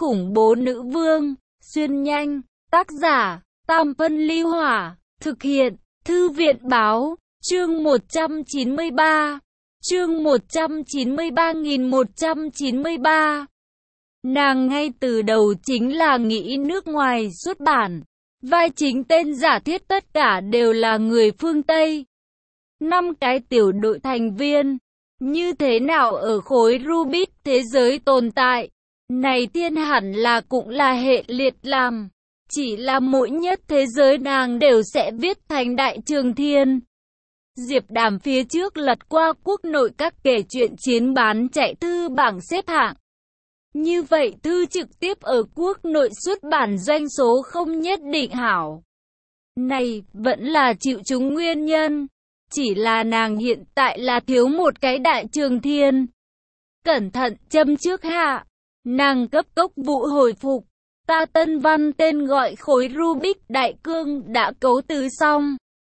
khủng bố nữ vương, xuyên nhanh, tác giả, Tam Phân Ly Hỏa, thực hiện, Thư viện Báo, chương 193, chương 193.193. Nàng ngay từ đầu chính là nghĩ nước ngoài xuất bản, vai chính tên giả thiết tất cả đều là người phương Tây. 5 cái tiểu đội thành viên, như thế nào ở khối Rubik thế giới tồn tại, này thiên hẳn là cũng là hệ liệt làm, chỉ là mỗi nhất thế giới nàng đều sẽ viết thành Đại Trường Thiên. Diệp Đàm phía trước lật qua quốc nội các kể chuyện chiến bán chạy thư bảng xếp hạng. Như vậy thư trực tiếp ở quốc nội xuất bản doanh số không nhất định hảo. Này vẫn là chịu chúng nguyên nhân. Chỉ là nàng hiện tại là thiếu một cái Đại Trường Thiên. Cẩn thận châm trước hạ. Nàng cấp cốc vụ hồi phục. Ta tân văn tên gọi khối Rubik Đại Cương đã cấu tứ xong.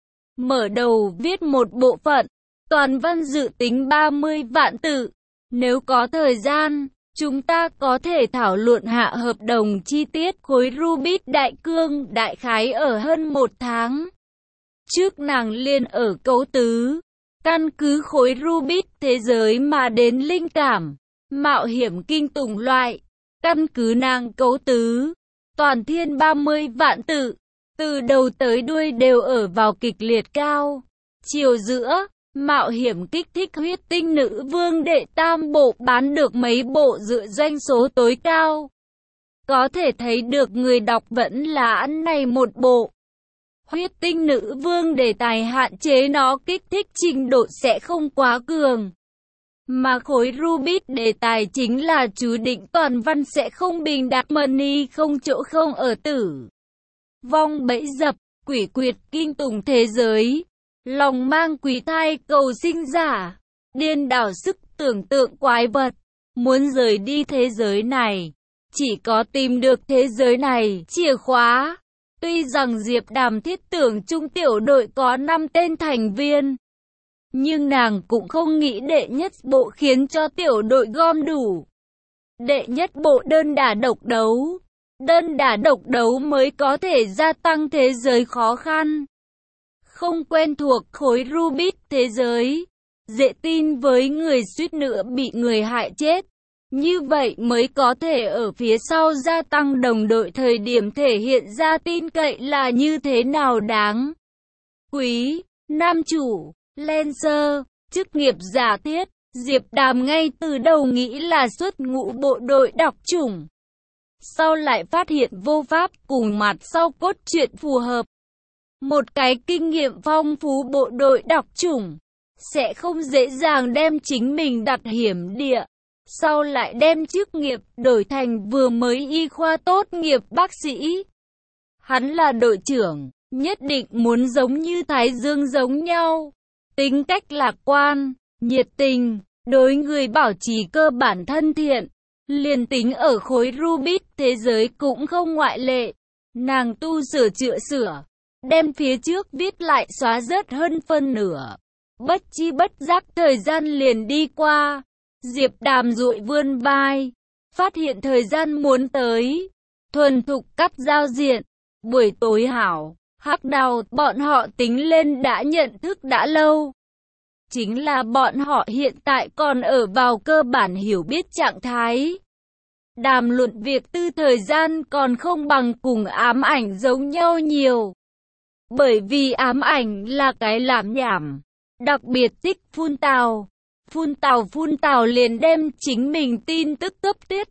Mở đầu viết một bộ phận. Toàn văn dự tính 30 vạn tự. Nếu có thời gian, chúng ta có thể thảo luận hạ hợp đồng chi tiết khối Rubik Đại Cương đại khái ở hơn 1 tháng. Trước nàng liên ở cấu tứ, căn cứ khối Rubik thế giới mà đến linh cảm, mạo hiểm kinh tủng loại, căn cứ nàng cấu tứ, toàn thiên 30 vạn tự, từ đầu tới đuôi đều ở vào kịch liệt cao, chiều giữa, mạo hiểm kích thích huyết tinh nữ vương đệ tam bộ bán được mấy bộ dựa doanh số tối cao. Có thể thấy được người đọc vẫn là ăn này một bộ. Huyết tinh nữ vương đề tài hạn chế nó kích thích trình độ sẽ không quá cường. Mà khối Rubik đề tài chính là chú định toàn văn sẽ không bình đẳng money không chỗ không ở tử. Vong bẫy dập, quỷ quyệt kinh tủng thế giới. Lòng mang quý thai cầu sinh giả. Điên đảo sức tưởng tượng quái vật. Muốn rời đi thế giới này. Chỉ có tìm được thế giới này chìa khóa. Tuy rằng Diệp Đàm thiết tưởng trung tiểu đội có 5 tên thành viên, nhưng nàng cũng không nghĩ đệ nhất bộ khiến cho tiểu đội gom đủ. Đệ nhất bộ đơn đả độc đấu. Đơn đả độc đấu mới có thể gia tăng thế giới khó khăn. Không quen thuộc khối Rubik thế giới, dễ tin với người suýt nữa bị người hại chết. Như vậy mới có thể ở phía sau gia tăng đồng đội thời điểm thể hiện ra tin cậy là như thế nào đáng. Quý, nam chủ, Lancer, chức nghiệp giả thiết, Diệp Đàm ngay từ đầu nghĩ là xuất ngũ bộ đội đọc chủng. Sau lại phát hiện vô pháp cùng mặt sau cốt truyện phù hợp. Một cái kinh nghiệm phong phú bộ đội đọc chủng, sẽ không dễ dàng đem chính mình đặt hiểm địa. Sau lại đem chức nghiệp đổi thành vừa mới y khoa tốt nghiệp bác sĩ. Hắn là đội trưởng, nhất định muốn giống như Thái Dương giống nhau. Tính cách lạc quan, nhiệt tình, đối người bảo trì cơ bản thân thiện. Liền tính ở khối Rubik thế giới cũng không ngoại lệ. Nàng tu sửa, đem phía trước viết lại xóa rớt hơn phân nửa. Bất chi bất giác thời gian liền đi qua. Diệp Đàm dụi vươn vai, phát hiện thời gian muốn tới, thuần thục cắt giao diện. Buổi tối hảo, Hắc Đào bọn họ tính lên đã nhận thức đã lâu. Chính là bọn họ hiện tại còn ở vào cơ bản hiểu biết trạng thái. Đàm luận việc tư thời gian còn không bằng cùng ám ảnh giống nhau nhiều. Bởi vì ám ảnh là cái làm nhảm, đặc biệt thích phun tào. Phun tào liền đem chính mình tin tức cấp tiết.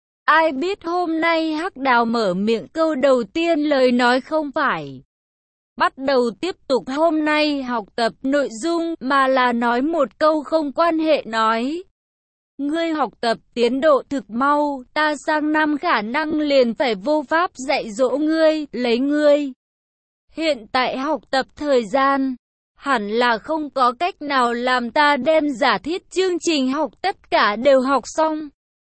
Ai biết hôm nay Hắc Đào mở miệng câu đầu tiên lời nói không phải bắt đầu tiếp tục hôm nay học tập nội dung mà là nói một câu không quan hệ nói. Ngươi học tập tiến độ thực mau, ta sang năm khả năng liền phải vô pháp dạy dỗ ngươi, lấy ngươi. Hiện tại học tập thời gian, hẳn là không có cách nào làm ta đem giả thiết chương trình học tất cả đều học xong.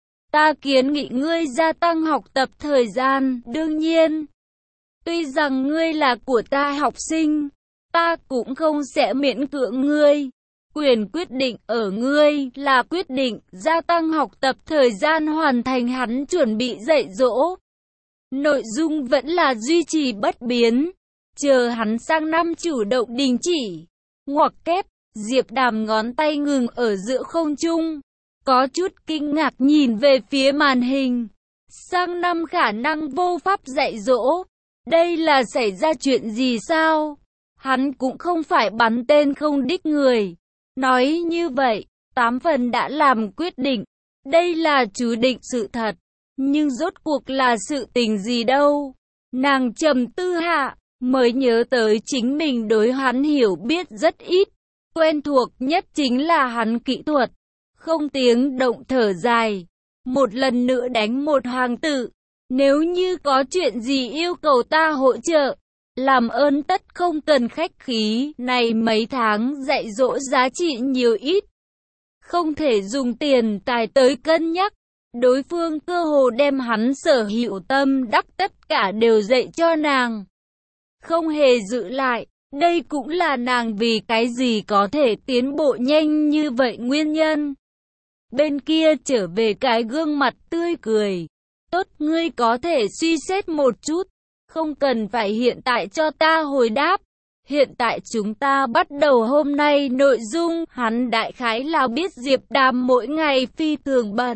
Ta kiến nghị ngươi gia tăng học tập thời gian, đương nhiên. Tuy rằng ngươi là của ta học sinh, ta cũng không sẽ miễn cưỡng ngươi. Quyền quyết định ở ngươi, là quyết định gia tăng học tập thời gian hoàn thành hắn chuẩn bị dạy dỗ. Nội dung vẫn là duy trì bất biến, chờ hắn sang năm chủ động đình chỉ. Ngoặc kép, Diệp Đàm ngón tay ngừng ở giữa không trung, có chút kinh ngạc nhìn về phía màn hình. Sang năm khả năng vô pháp dạy dỗ, đây là xảy ra chuyện gì sao? Hắn cũng không phải bắn tên không đích người. Nói như vậy, 8 phần đã làm quyết định. Đây là chú định sự thật. Nhưng rốt cuộc là sự tình gì đâu? Nàng trầm tư hạ, mới nhớ tới chính mình đối hắn hiểu biết rất ít. Quen thuộc nhất chính là hắn kỹ thuật. Không tiếng động thở dài. Một lần nữa đánh một hàng tự. Nếu như có chuyện gì yêu cầu ta hỗ trợ, làm ơn tất không cần khách khí. Này mấy tháng dạy dỗ giá trị nhiều ít, không thể dùng tiền tài tới cân nhắc. Đối phương cơ hồ đem hắn sở hữu tâm đắc tất cả đều dạy cho nàng, không hề giữ lại. Đây cũng là nàng vì cái gì có thể tiến bộ nhanh như vậy nguyên nhân. Bên kia trở về cái gương mặt tươi cười. Tốt, ngươi có thể suy xét một chút, không cần phải hiện tại cho ta hồi đáp. Hiện tại chúng ta bắt đầu hôm nay nội dung. Hắn đại khái là biết Diệp Đàm mỗi ngày phi thường bận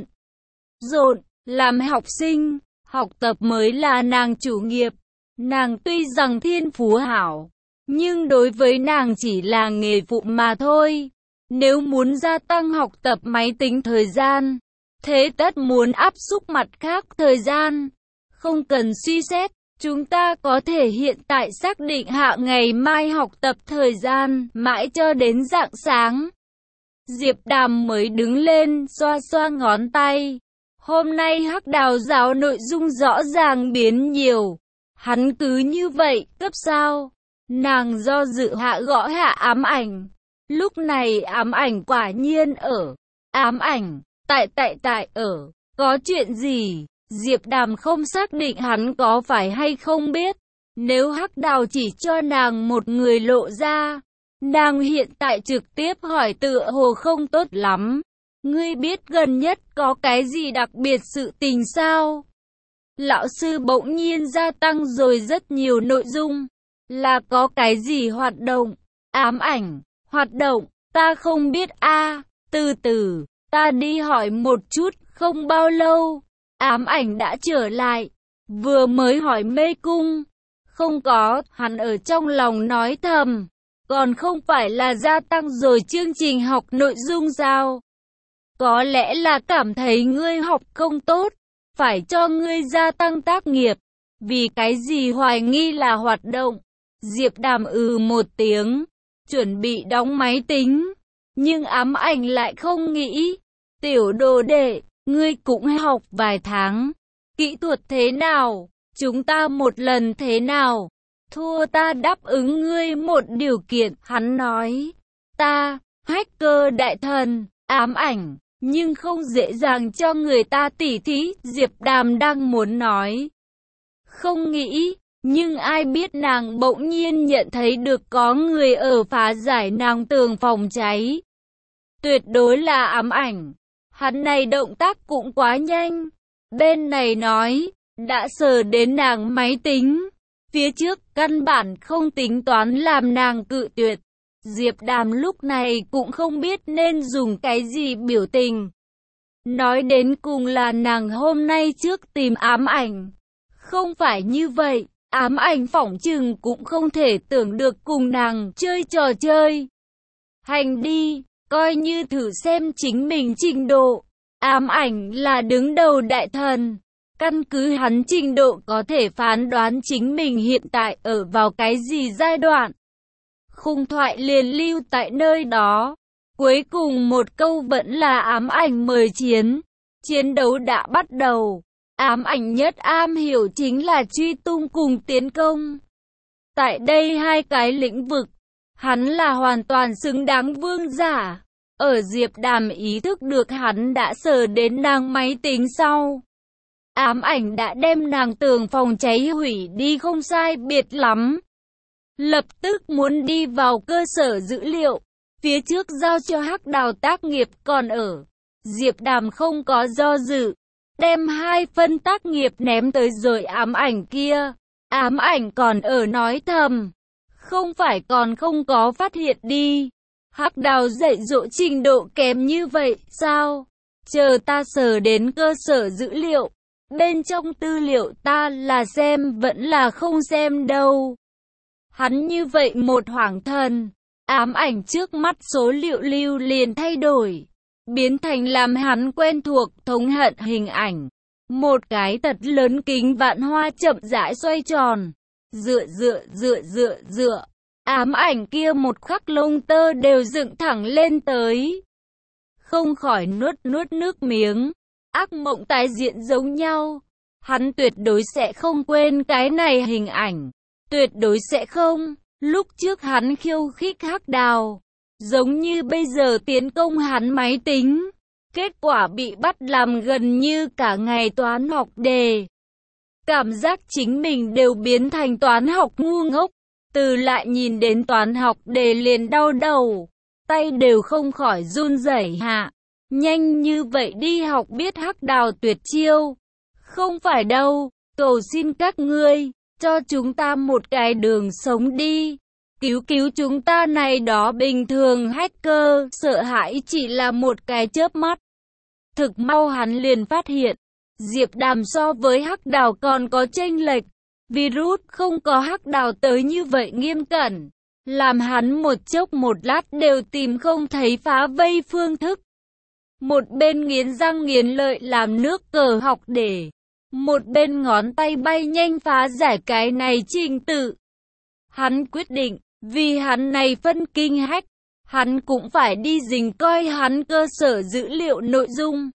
rộn, làm học sinh, học tập mới là nàng chủ nghiệp. Nàng tuy rằng thiên phú hảo, nhưng đối với nàng chỉ là nghề phụ mà thôi. Nếu muốn gia tăng học tập máy tính thời gian, thế tất muốn áp xúc mặt khác thời gian. Không cần suy xét, chúng ta có thể hiện tại xác định hạ ngày mai học tập thời gian, mãi cho đến rạng sáng. Diệp Đàm mới đứng lên, xoa xoa ngón tay. Hôm nay Hắc Đào giáo nội dung rõ ràng biến nhiều. Hắn cứ như vậy, cấp sao? Nàng do dự hạ gõ hạ ám ảnh. Lúc này ám ảnh quả nhiên ở. Ám ảnh, tại ở. Có chuyện gì? Diệp Đàm không xác định hắn có phải hay không biết. Nếu Hắc Đào chỉ cho nàng một người lộ ra, nàng hiện tại trực tiếp hỏi tựa hồ không tốt lắm. Ngươi biết gần nhất có cái gì đặc biệt sự tình sao? Lão sư bỗng nhiên gia tăng rồi rất nhiều nội dung. Là có cái gì hoạt động? Ám ảnh, hoạt động, ta không biết a. Từ từ, ta đi hỏi một chút. Không bao lâu, ám ảnh đã trở lại. Vừa mới hỏi mê cung. Không có, hắn ở trong lòng nói thầm. Còn không phải là gia tăng rồi chương trình học nội dung sao? Có lẽ là cảm thấy ngươi học không tốt, phải cho ngươi gia tăng tác nghiệp. Vì cái gì hoài nghi là hoạt động? Diệp Đàm một tiếng, chuẩn bị đóng máy tính. Nhưng ám ảnh lại không nghĩ. Tiểu đồ đệ, ngươi cũng học vài tháng. Kỹ thuật thế nào? Chúng ta một lần thế nào? Thua ta đáp ứng ngươi một điều kiện. Hắn nói, ta, hacker đại thần, ám ảnh. Nhưng không dễ dàng cho người ta tỉ thí. Diệp Đàm đang muốn nói, không nghĩ, nhưng ai biết nàng bỗng nhiên nhận thấy được có người ở phá giải nàng tường phòng cháy. Tuyệt đối là ám ảnh. Hắn này động tác cũng quá nhanh. Bên này nói, đã sờ đến nàng máy tính. Phía trước căn bản không tính toán làm nàng cự tuyệt. Diệp Đàm lúc này cũng không biết nên dùng cái gì biểu tình. Nói đến cùng là nàng hôm nay trước tìm ám ảnh. Không phải như vậy, ám ảnh phỏng chừng cũng không thể tưởng được cùng nàng chơi trò chơi. Hành đi, coi như thử xem chính mình trình độ. Ám ảnh là đứng đầu đại thần. Căn cứ hắn trình độ có thể phán đoán chính mình hiện tại ở vào cái gì giai đoạn. Khung thoại liền lưu tại nơi đó. Cuối cùng một câu vẫn là ám ảnh mời chiến. Chiến đấu đã bắt đầu. Ám ảnh nhất am hiểu chính là truy tung cùng tiến công. Tại đây hai cái lĩnh vực, hắn là hoàn toàn xứng đáng vương giả. Ở Diệp Đàm ý thức được hắn đã sờ đến nàng máy tính sau, ám ảnh đã đem nàng tường phòng cháy hủy đi không sai biệt lắm. Lập tức muốn đi vào cơ sở dữ liệu, phía trước giao cho Hắc Đào tác nghiệp còn ở. Diệp Đàm không có do dự, đem 2 phân tác nghiệp ném tới rồi ám ảnh kia. Ám ảnh còn ở nói thầm, không phải còn không có phát hiện đi. Hắc Đào dạy dỗ trình độ kém như vậy sao? Chờ ta sờ đến cơ sở dữ liệu, bên trong tư liệu ta là xem vẫn là không xem đâu. Hắn như vậy một hoảng thần, ám ảnh trước mắt số liệu lưu liền thay đổi, biến thành làm hắn quen thuộc thống hận hình ảnh. Một cái thật lớn kính vạn hoa chậm rãi xoay tròn, dựa. Ám ảnh kia một khắc lông tơ đều dựng thẳng lên tới. Không khỏi nuốt nước miếng, ác mộng tái diễn giống nhau. Hắn tuyệt đối sẽ không quên cái này hình ảnh, tuyệt đối sẽ không. Lúc trước hắn khiêu khích Hắc Đào, giống như bây giờ tiến công hắn máy tính. Kết quả bị bắt làm gần như cả ngày toán học đề. Cảm giác chính mình đều biến thành toán học ngu ngốc. Từ lại nhìn đến toán học đề liền đau đầu, tay đều không khỏi run rẩy hạ. Nhanh như vậy đi học biết Hắc Đào tuyệt chiêu. Không phải đâu, cầu xin các ngươi, cho chúng ta một cái đường sống đi. Cứu chúng ta này đó bình thường hacker, sợ hãi chỉ là một cái chớp mắt. Thực mau hắn liền phát hiện, Diệp Đàm so với Hắc Đào còn có chênh lệch. Virus không có Hắc Đào tới như vậy nghiêm cẩn, làm hắn một chốc một lát đều tìm không thấy phá vây phương thức. Một bên nghiến răng nghiến lợi làm nước cờ học để, một bên ngón tay bay nhanh phá giải cái này trình tự. Hắn quyết định, vì hắn này phân kinh hách, hắn cũng phải đi dình coi hắn cơ sở dữ liệu nội dung.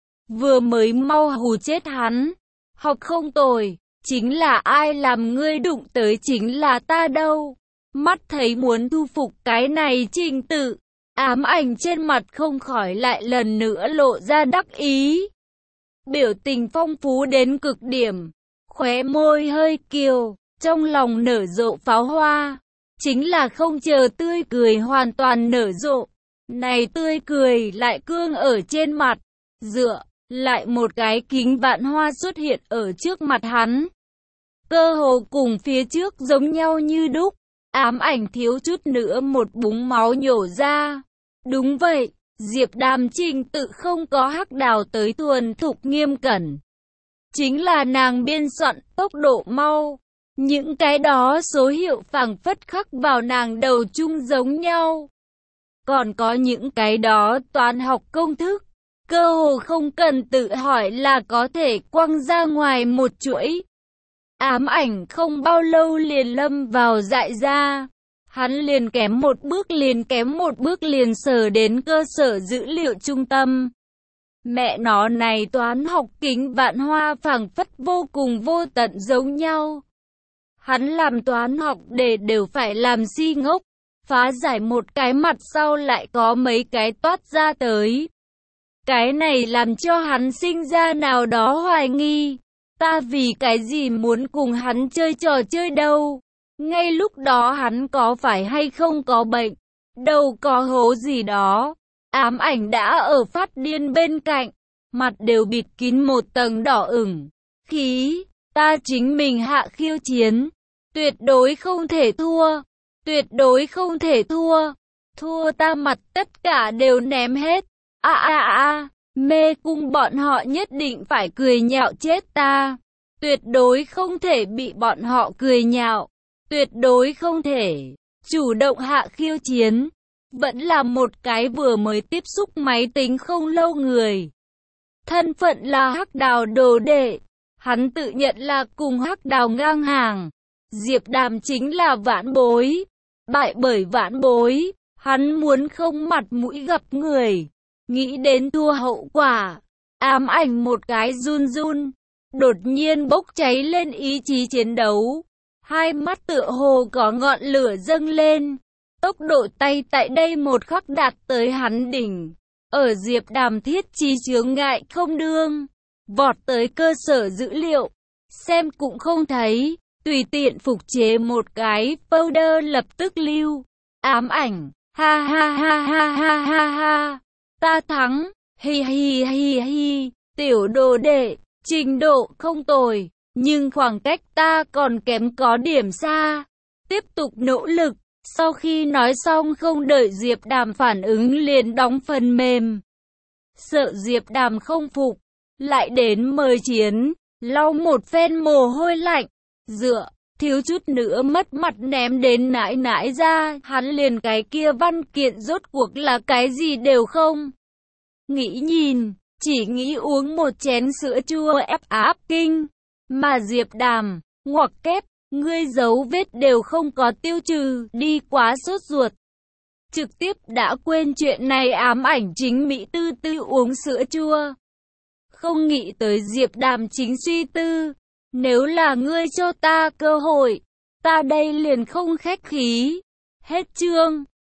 Vừa mới mau hù chết hắn, học không tồi, chính là ai làm ngươi đụng tới chính là ta đâu. Mắt thấy muốn thu phục cái này trình tự, ám ảnh trên mặt không khỏi lại lần nữa lộ ra đắc ý. Biểu tình phong phú đến cực điểm, khóe môi hơi kiều, trong lòng nở rộ pháo hoa. Chính là không chờ tươi cười hoàn toàn nở rộ, này tươi cười lại cương ở trên mặt, dựa, lại một cái kính vạn hoa xuất hiện ở trước mặt hắn. Cơ hồ cùng phía trước giống nhau như đúc, ám ảnh thiếu chút nữa một búng máu nhổ ra. Đúng vậy, Diệp Đàm trình tự không có Hắc Đào tới thuần thục nghiêm cẩn. Chính là nàng biên soạn tốc độ mau. Những cái đó số hiệu phảng phất khắc vào nàng đầu chung giống nhau. Còn có những cái đó toán học công thức, cơ hồ không cần tự hỏi là có thể quăng ra ngoài một chuỗi. Ám ảnh không bao lâu liền lâm vào dại ra. Hắn liền kém một bước liền sờ đến cơ sở dữ liệu trung tâm. Mẹ nó này toán học kính vạn hoa phảng phất vô cùng vô tận giống nhau. Hắn làm toán học để đều phải làm si ngốc, phá giải một cái mặt sau lại có mấy cái toát ra tới. Cái này làm cho hắn sinh ra nào đó hoài nghi, ta vì cái gì muốn cùng hắn chơi trò chơi đâu. Ngay lúc đó hắn có phải hay không có bệnh, đầu có hố gì đó. Ám ảnh đã ở phát điên bên cạnh, mặt đều bịt kín một tầng đỏ ửng. Khí, ta chính mình hạ khiêu chiến. Tuyệt đối không thể thua, tuyệt đối không thể thua, thua ta mặt tất cả đều ném hết, mê cung bọn họ nhất định phải cười nhạo chết ta, tuyệt đối không thể bị bọn họ cười nhạo, tuyệt đối không thể, chủ động hạ khiêu chiến, vẫn là một cái vừa mới tiếp xúc máy tính không lâu người. Thân phận là Hắc Đào đồ đệ, hắn tự nhận là cùng Hắc Đào ngang hàng. Diệp Đàm chính là vãn bối, bại bởi vãn bối, hắn muốn không mặt mũi gặp người, nghĩ đến thua hậu quả, ám ảnh một cái run run, đột nhiên bốc cháy lên ý chí chiến đấu, hai mắt tựa hồ có ngọn lửa dâng lên, tốc độ tay tại đây một khắc đạt tới hắn đỉnh, ở Diệp Đàm thiết trí chướng ngại không đương, vọt tới cơ sở dữ liệu, xem cũng không thấy. Tùy tiện phục chế một cái folder lập tức lưu. Ám ảnh, Ha ha ha ha ha ha ha. Ta thắng. Hi hi hi hi. Tiểu đồ đệ, trình độ không tồi, nhưng khoảng cách ta còn kém có điểm xa. Tiếp tục nỗ lực. Sau khi nói xong không đợi Diệp Đàm phản ứng liền đóng phần mềm. Sợ Diệp Đàm không phục, lại đến mời chiến, lau một phen mồ hôi lạnh, dựa, thiếu chút nữa mất mặt ném đến nãi nãi ra, hắn liền cái kia văn kiện rốt cuộc là cái gì đều không. Nghĩ nhìn, chỉ nghĩ uống một chén sữa chua ép áp kinh, mà Diệp Đàm, ngoặc kép, ngươi dấu vết đều không có tiêu trừ, đi quá sốt ruột. Trực tiếp đã quên chuyện này ám ảnh chính Mỹ tư tư uống sữa chua. Không nghĩ tới Diệp Đàm chính suy tư. Nếu là ngươi cho ta cơ hội, ta đây liền không khách khí. Hết chương.